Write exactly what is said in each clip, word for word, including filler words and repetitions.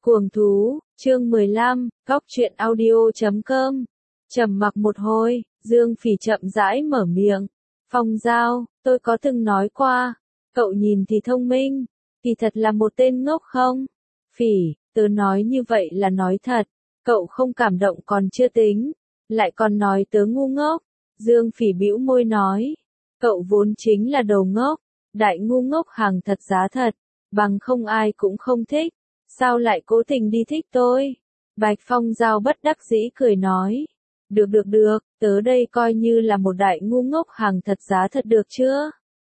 Cuồng thú, chương mười lăm, cóc truyện audio chấm com. Trầm mặc một hồi, Dương Phỉ chậm rãi mở miệng. Phong Giao, tôi có từng nói qua, cậu nhìn thì thông minh, kỳ thật là một tên ngốc không? Phỉ, tớ nói như vậy là nói thật, cậu không cảm động còn chưa tính, lại còn nói tớ ngu ngốc. Dương Phỉ bĩu môi nói, cậu vốn chính là đồ ngốc, đại ngu ngốc hàng thật giá thật, bằng không ai cũng không thích. Sao lại cố tình đi thích tôi? Bạch Phong Giao bất đắc dĩ cười nói. Được được được, tớ đây coi như là một đại ngu ngốc hàng thật giá thật được chưa?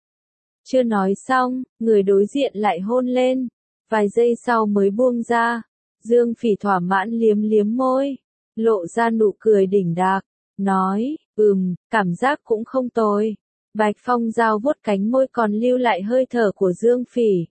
Chưa nói xong, người đối diện lại hôn lên. Vài giây sau mới buông ra. Dương Phỉ thỏa mãn liếm liếm môi. Lộ ra nụ cười đỉnh đạc. Nói, ừm, cảm giác cũng không tồi. Bạch Phong Giao vuốt cánh môi còn lưu lại hơi thở của Dương Phỉ.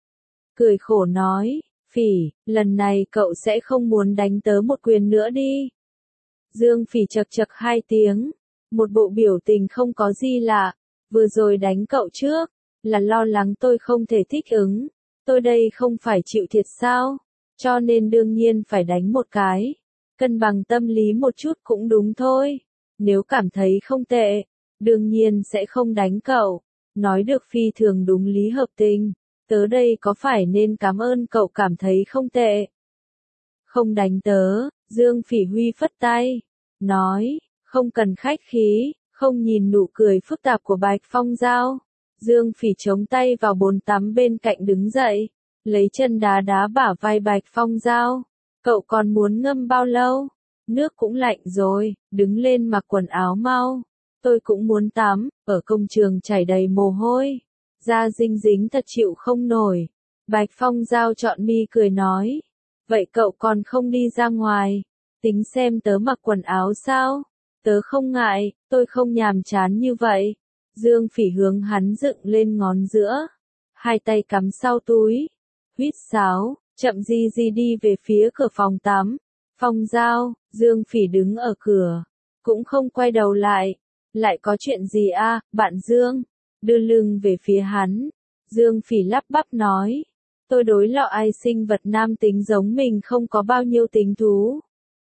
Cười khổ nói. Phỉ, lần này cậu sẽ không muốn đánh tớ một quyền nữa đi. Dương Phỉ chật chật hai tiếng, một bộ biểu tình không có gì lạ, vừa rồi đánh cậu trước, là lo lắng tôi không thể thích ứng, tôi đây không phải chịu thiệt sao, cho nên đương nhiên phải đánh một cái, cân bằng tâm lý một chút cũng đúng thôi, nếu cảm thấy không tệ, đương nhiên sẽ không đánh cậu, nói được phi thường đúng lý hợp tình. Tớ đây có phải nên cảm ơn cậu cảm thấy không tệ? Không đánh tớ, Dương Phỉ Huy phất tay, nói, không cần khách khí, không nhìn nụ cười phức tạp của Bạch Phong Giao. Dương Phỉ chống tay vào bồn tắm bên cạnh đứng dậy, lấy chân đá đá bả vai Bạch Phong Giao. Cậu còn muốn ngâm bao lâu? Nước cũng lạnh rồi, đứng lên mặc quần áo mau. Tôi cũng muốn tắm, ở công trường chảy đầy mồ hôi. Da dinh dính thật chịu không nổi. Bạch Phong Giao chọn mi cười nói. Vậy cậu còn không đi ra ngoài, tính xem tớ mặc quần áo sao? Tớ không ngại, tôi không nhàm chán như vậy. Dương Phỉ hướng hắn dựng lên ngón giữa, hai tay cắm sau túi, huýt sáo, chậm di di đi về phía cửa phòng tắm. Phong Giao, Dương Phỉ đứng ở cửa, cũng không quay đầu lại. Lại có chuyện gì a, à, bạn Dương? Đưa lưng về phía hắn, Dương Phỉ lắp bắp nói, tôi đối lọ ai sinh vật nam tính giống mình không có bao nhiêu tính thú.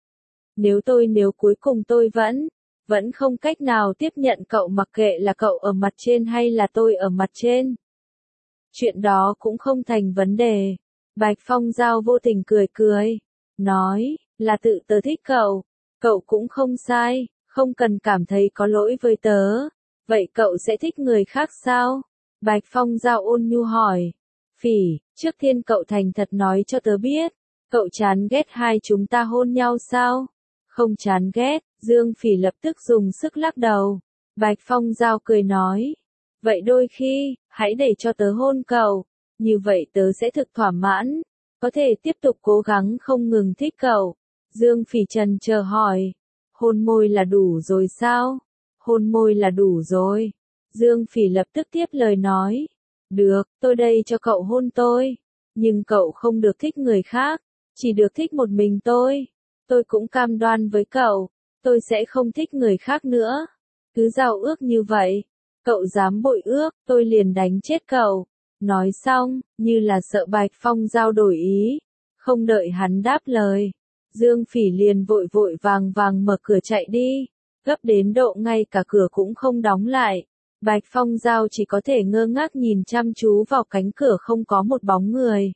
Nếu tôi nếu cuối cùng tôi vẫn, vẫn không cách nào tiếp nhận cậu mặc kệ là cậu ở mặt trên hay là tôi ở mặt trên. Chuyện đó cũng không thành vấn đề. Bạch Phong Giao vô tình cười cười, nói, là tự tớ thích cậu, cậu cũng không sai, không cần cảm thấy có lỗi với tớ. Vậy cậu sẽ thích người khác sao? Bạch Phong Giao ôn nhu hỏi. Phỉ, trước tiên cậu thành thật nói cho tớ biết, cậu chán ghét hai chúng ta hôn nhau sao? Không chán ghét, Dương Phỉ lập tức dùng sức lắc đầu. Bạch Phong Giao cười nói. Vậy đôi khi, hãy để cho tớ hôn cậu, như vậy tớ sẽ thực thỏa mãn, có thể tiếp tục cố gắng không ngừng thích cậu. Dương Phỉ trần chờ hỏi. Hôn môi là đủ rồi sao? Hôn môi là đủ rồi. Dương Phỉ lập tức tiếp lời nói. Được, tôi đây cho cậu hôn tôi. Nhưng cậu không được thích người khác. Chỉ được thích một mình tôi. Tôi cũng cam đoan với cậu. Tôi sẽ không thích người khác nữa. Cứ giao ước như vậy. Cậu dám bội ước, tôi liền đánh chết cậu. Nói xong, như là sợ Bạch Phong Giao đổi ý. Không đợi hắn đáp lời. Dương Phỉ liền vội vội vàng vàng mở cửa chạy đi. Gấp đến độ ngay cả cửa cũng không đóng lại. Bạch Phong Giao chỉ có thể ngơ ngác nhìn chăm chú vào cánh cửa không có một bóng người.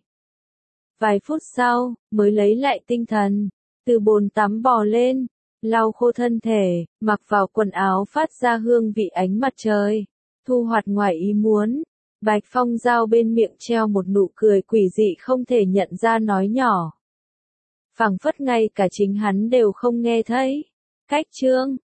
Vài phút sau, mới lấy lại tinh thần, từ bồn tắm bò lên, lau khô thân thể, mặc vào quần áo phát ra hương vị ánh mặt trời. Thu hoạch ngoài ý muốn, Bạch Phong Giao bên miệng treo một nụ cười quỷ dị không thể nhận ra nói nhỏ. Phảng phất ngay cả chính hắn đều không nghe thấy. Cách chương